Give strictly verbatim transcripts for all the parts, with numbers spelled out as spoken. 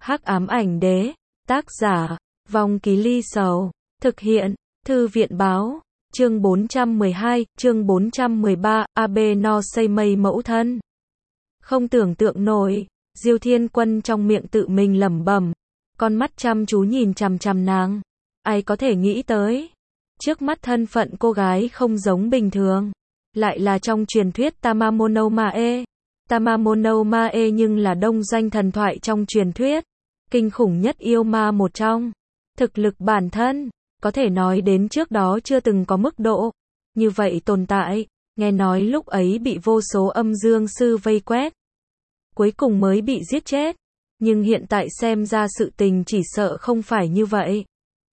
Hắc ám ảnh đế, tác giả, Vong Ký Ly Sầu, thực hiện, Thư viện báo, chương bốn trăm mười hai, chương bốn trăm mười ba, Abe no Seimei mẫu thân. Không tưởng tượng nổi, Diêu Thiên Quân trong miệng tự mình lẩm bẩm, con mắt chăm chú nhìn chằm chằm nàng. Ai có thể nghĩ tới, trước mắt thân phận cô gái không giống bình thường, lại là trong truyền thuyết Tamamono Mae. Tamamono Mae nhưng là đông doanh thần thoại trong truyền thuyết, kinh khủng nhất yêu ma một trong. Thực lực bản thân, có thể nói đến trước đó chưa từng có mức độ như vậy tồn tại, nghe nói lúc ấy bị vô số âm dương sư vây quét, cuối cùng mới bị giết chết, nhưng hiện tại xem ra sự tình chỉ sợ không phải như vậy.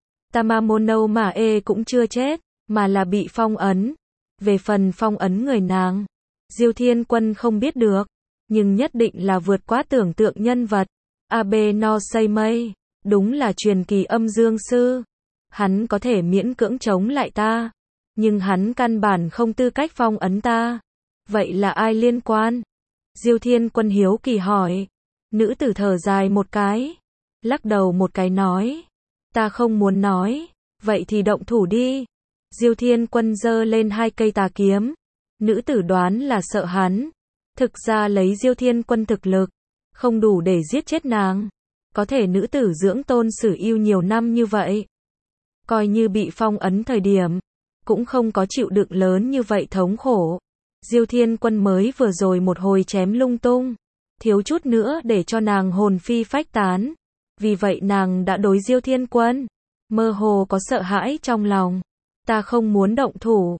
Tamamono Mae cũng chưa chết, mà là bị phong ấn. Về phần phong ấn người nàng, Diêu Thiên Quân không biết được, nhưng nhất định là vượt quá tưởng tượng nhân vật. Abe no Seimei, đúng là truyền kỳ âm dương sư. Hắn có thể miễn cưỡng chống lại ta, nhưng hắn căn bản không tư cách phong ấn ta. Vậy là ai liên quan? Diêu Thiên Quân hiếu kỳ hỏi. Nữ tử thở dài một cái, lắc đầu một cái nói, ta không muốn nói. Vậy thì động thủ đi. Diêu Thiên Quân giơ lên hai cây tà kiếm. Nữ tử đoán là sợ hắn. Thực ra lấy Diêu Thiên Quân thực lực, không đủ để giết chết nàng. Có thể nữ tử dưỡng tôn sử yêu nhiều năm như vậy, coi như bị phong ấn thời điểm, cũng không có chịu đựng lớn như vậy thống khổ. Diêu Thiên Quân mới vừa rồi một hồi chém lung tung, thiếu chút nữa để cho nàng hồn phi phách tán. Vì vậy nàng đã đối Diêu Thiên Quân, mơ hồ có sợ hãi trong lòng. Ta không muốn động thủ.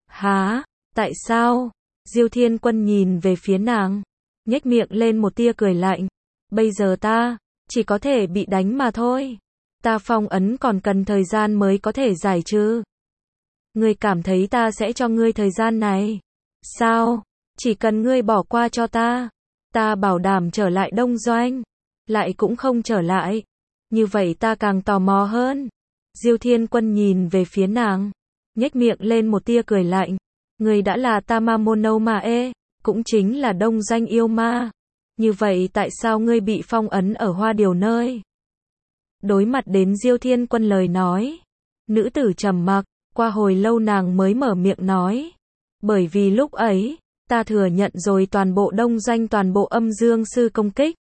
Hả? Tại sao? Diêu Thiên Quân nhìn về phía nàng, nhếch miệng lên một tia cười lạnh. Bây giờ ta, chỉ có thể bị đánh mà thôi. Ta phong ấn còn cần thời gian mới có thể giải trừ. Ngươi cảm thấy ta sẽ cho ngươi thời gian này? Sao? Chỉ cần ngươi bỏ qua cho ta, ta bảo đảm trở lại Đông Doanh. Lại cũng không trở lại. Như vậy ta càng tò mò hơn. Diêu Thiên Quân nhìn về phía nàng, nhếch miệng lên một tia cười lạnh. Ngươi đã là Tamamono Mae, cũng chính là đông doanh yêu ma. Như vậy tại sao ngươi bị phong ấn ở Hoa Điều nơi? Đối mặt đến Diêu Thiên Quân lời nói, nữ tử trầm mặc, qua hồi lâu nàng mới mở miệng nói. Bởi vì lúc ấy, ta thừa nhận rồi toàn bộ đông doanh toàn bộ âm dương sư công kích.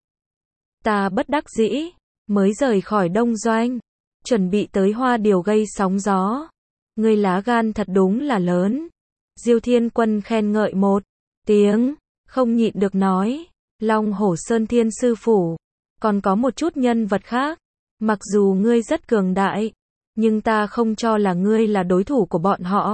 Ta bất đắc dĩ, mới rời khỏi đông doanh, chuẩn bị tới Hoa Điều gây sóng gió. Ngươi lá gan thật đúng là lớn. Diêu Thiên Quân khen ngợi một tiếng, không nhịn được nói. Long Hổ Sơn Thiên Sư Phủ, còn có một chút nhân vật khác. Mặc dù ngươi rất cường đại, nhưng ta không cho là ngươi là đối thủ của bọn họ.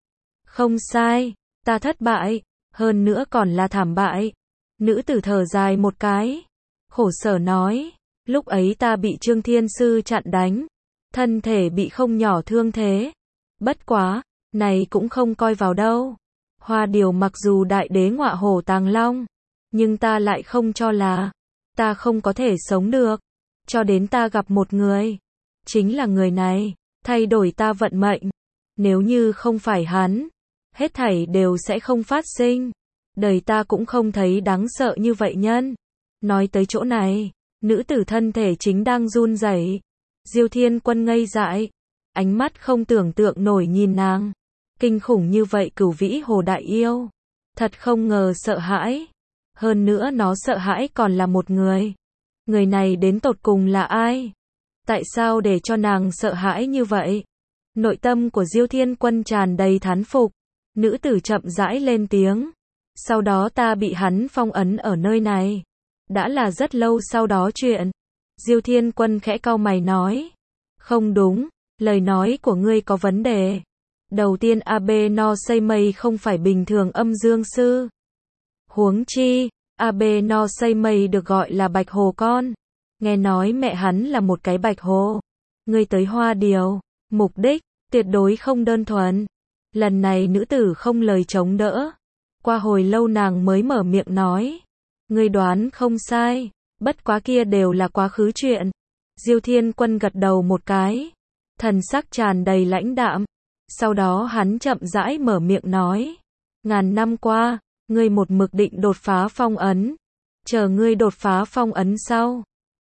Không sai, ta thất bại, hơn nữa còn là thảm bại. Nữ tử thở dài một cái, khổ sở nói, lúc ấy ta bị Trương Thiên Sư chặn đánh, thân thể bị không nhỏ thương thế. Bất quá, này cũng không coi vào đâu. Hoa Điều mặc dù đại đế ngọa hổ tàng long, nhưng ta lại không cho là ta không có thể sống được, cho đến ta gặp một người. Chính là người này, thay đổi ta vận mệnh. Nếu như không phải hắn, hết thảy đều sẽ không phát sinh. Đời ta cũng không thấy đáng sợ như vậy nhân. Nói tới chỗ này, nữ tử thân thể chính đang run rẩy. Diêu Thiên Quân ngây dại, ánh mắt không tưởng tượng nổi nhìn nàng. Kinh khủng như vậy cửu vĩ hồ đại yêu, thật không ngờ sợ hãi. Hơn nữa nó sợ hãi còn là một người. Người này đến tột cùng là ai? Tại sao để cho nàng sợ hãi như vậy? Nội tâm của Diêu Thiên Quân tràn đầy thán phục. Nữ tử chậm rãi lên tiếng. Sau đó ta bị hắn phong ấn ở nơi này. Đã là rất lâu sau đó chuyện. Diêu Thiên Quân khẽ cau mày nói. Không đúng, lời nói của ngươi có vấn đề. Đầu tiên Abe no Seimei không phải bình thường âm dương sư. Huống chi, Abe no Seimei được gọi là bạch hồ con. Nghe nói mẹ hắn là một cái bạch hồ. Ngươi tới Hoa Điều, mục đích, tuyệt đối không đơn thuần. Lần này nữ tử không lời chống đỡ. Qua hồi lâu nàng mới mở miệng nói. Ngươi đoán không sai, bất quá kia đều là quá khứ chuyện. Diêu Thiên Quân gật đầu một cái, thần sắc tràn đầy lãnh đạm. Sau đó hắn chậm rãi mở miệng nói. Ngàn năm qua, ngươi một mực định đột phá phong ấn. Chờ ngươi đột phá phong ấn sau,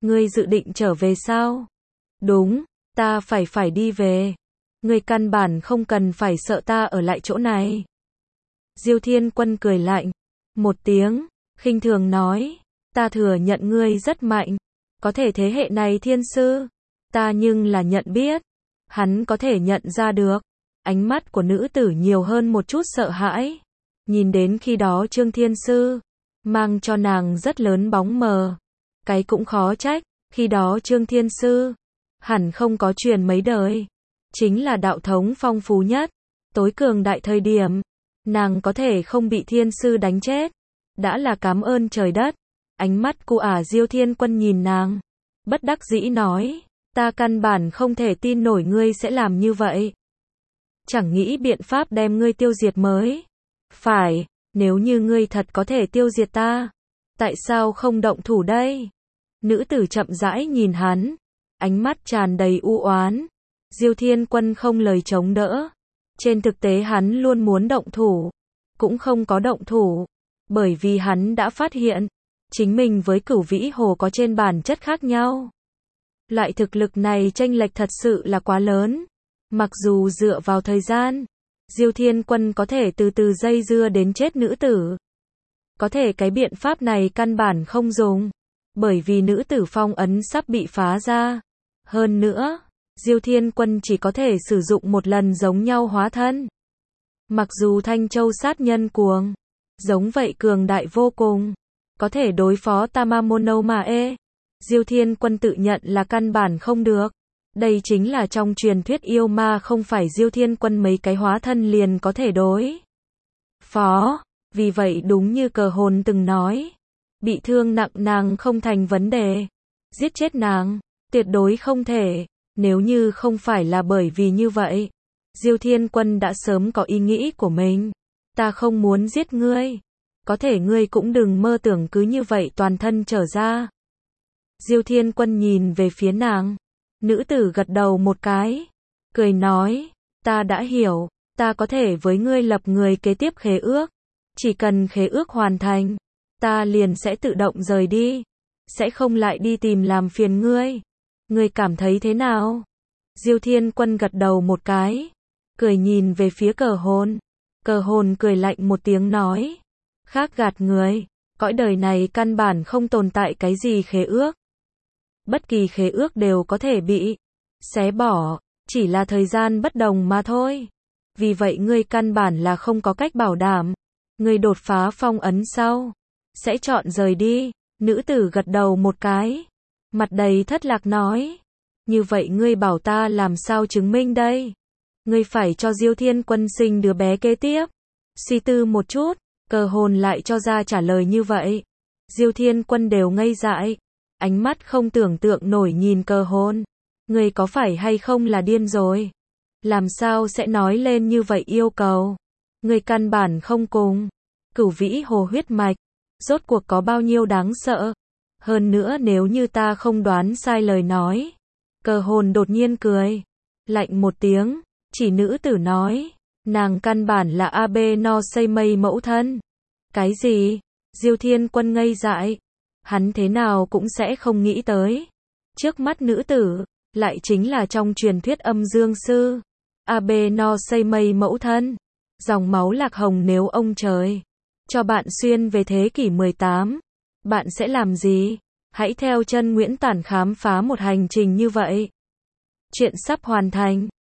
Ngươi dự định trở về sao? Đúng, ta phải phải đi về. Ngươi căn bản không cần phải sợ ta ở lại chỗ này. Diêu Thiên Quân cười lạnh một tiếng, khinh thường nói, ta thừa nhận ngươi rất mạnh, có thể thế hệ này thiên sư, ta nhưng là nhận biết. Hắn có thể nhận ra được, ánh mắt của nữ tử nhiều hơn một chút sợ hãi. Nhìn đến khi đó Trương Thiên Sư, mang cho nàng rất lớn bóng mờ. Cái cũng khó trách, khi đó Trương Thiên Sư, hẳn không có truyền mấy đời. Chính là đạo thống phong phú nhất, tối cường đại thời điểm. Nàng có thể không bị Thiên Sư đánh chết, đã là cảm ơn trời đất. Ánh mắt của ả Diêu Thiên Quân nhìn nàng, bất đắc dĩ nói, ta căn bản không thể tin nổi ngươi sẽ làm như vậy. Chẳng nghĩ biện pháp đem ngươi tiêu diệt mới. Phải, nếu như ngươi thật có thể tiêu diệt ta, tại sao không động thủ đây? Nữ tử chậm rãi nhìn hắn, ánh mắt tràn đầy u oán. Diêu Thiên Quân không lời chống đỡ. Trên thực tế hắn luôn muốn động thủ, cũng không có động thủ, bởi vì hắn đã phát hiện, chính mình với Cửu Vĩ Hồ có trên bản chất khác nhau. Loại thực lực này chênh lệch thật sự là quá lớn. Mặc dù dựa vào thời gian, Diêu Thiên Quân có thể từ từ dây dưa đến chết nữ tử. Có thể cái biện pháp này căn bản không dùng, bởi vì nữ tử phong ấn sắp bị phá ra. Hơn nữa, Diêu Thiên Quân chỉ có thể sử dụng một lần giống nhau hóa thân. Mặc dù Thanh Châu sát nhân cuồng, giống vậy cường đại vô cùng, có thể đối phó Tamamono mà ê. Diêu Thiên Quân tự nhận là căn bản không được. Đây chính là trong truyền thuyết yêu ma, không phải Diêu Thiên Quân mấy cái hóa thân liền có thể đối phó. Vì vậy đúng như Cờ Hồn từng nói, bị thương nặng nàng không thành vấn đề, giết chết nàng, tuyệt đối không thể. Nếu như không phải là bởi vì như vậy, Diêu Thiên Quân đã sớm có ý nghĩ của mình. Ta không muốn giết ngươi, có thể ngươi cũng đừng mơ tưởng cứ như vậy toàn thân trở ra. Diêu Thiên Quân nhìn về phía nàng. Nữ tử gật đầu một cái, cười nói, ta đã hiểu, ta có thể với ngươi lập người kế tiếp khế ước. Chỉ cần khế ước hoàn thành, ta liền sẽ tự động rời đi, sẽ không lại đi tìm làm phiền ngươi. Ngươi cảm thấy thế nào? Diêu Thiên Quân gật đầu một cái, cười nhìn về phía Cờ Hồn. Cờ Hồn cười lạnh một tiếng nói, khác gạt người, cõi đời này căn bản không tồn tại cái gì khế ước. Bất kỳ khế ước đều có thể bị xé bỏ, chỉ là thời gian bất đồng mà thôi. Vì vậy ngươi căn bản là không có cách bảo đảm, ngươi đột phá phong ấn sau, sẽ chọn rời đi. Nữ tử gật đầu một cái, mặt đầy thất lạc nói, như vậy ngươi bảo ta làm sao chứng minh đây? Ngươi phải cho Diêu Thiên Quân sinh đứa bé kế tiếp. Suy tư một chút, Cờ Hồn lại cho ra trả lời như vậy. Diêu Thiên Quân đều ngây dại, ánh mắt không tưởng tượng nổi nhìn Cờ Hồn. Ngươi có phải hay không là điên rồi? Làm sao sẽ nói lên như vậy yêu cầu? Ngươi căn bản không cùng Cửu Vĩ Hồ huyết mạch, rốt cuộc có bao nhiêu đáng sợ? Hơn nữa nếu như ta không đoán sai lời nói. Cờ Hồn đột nhiên cười, lạnh một tiếng, chỉ nữ tử nói, nàng căn bản là Abe no Seimei mẫu thân. Cái gì? Diêu Thiên Quân ngây dại, hắn thế nào cũng sẽ không nghĩ tới. Trước mắt nữ tử, lại chính là trong truyền thuyết âm dương sư, Abe no Seimei mẫu thân. Dòng máu lạc hồng, nếu ông trời cho bạn xuyên về thế kỷ mười tám, bạn sẽ làm gì? Hãy theo chân Nguyễn Tản khám phá một hành trình như vậy. Chuyện sắp hoàn thành.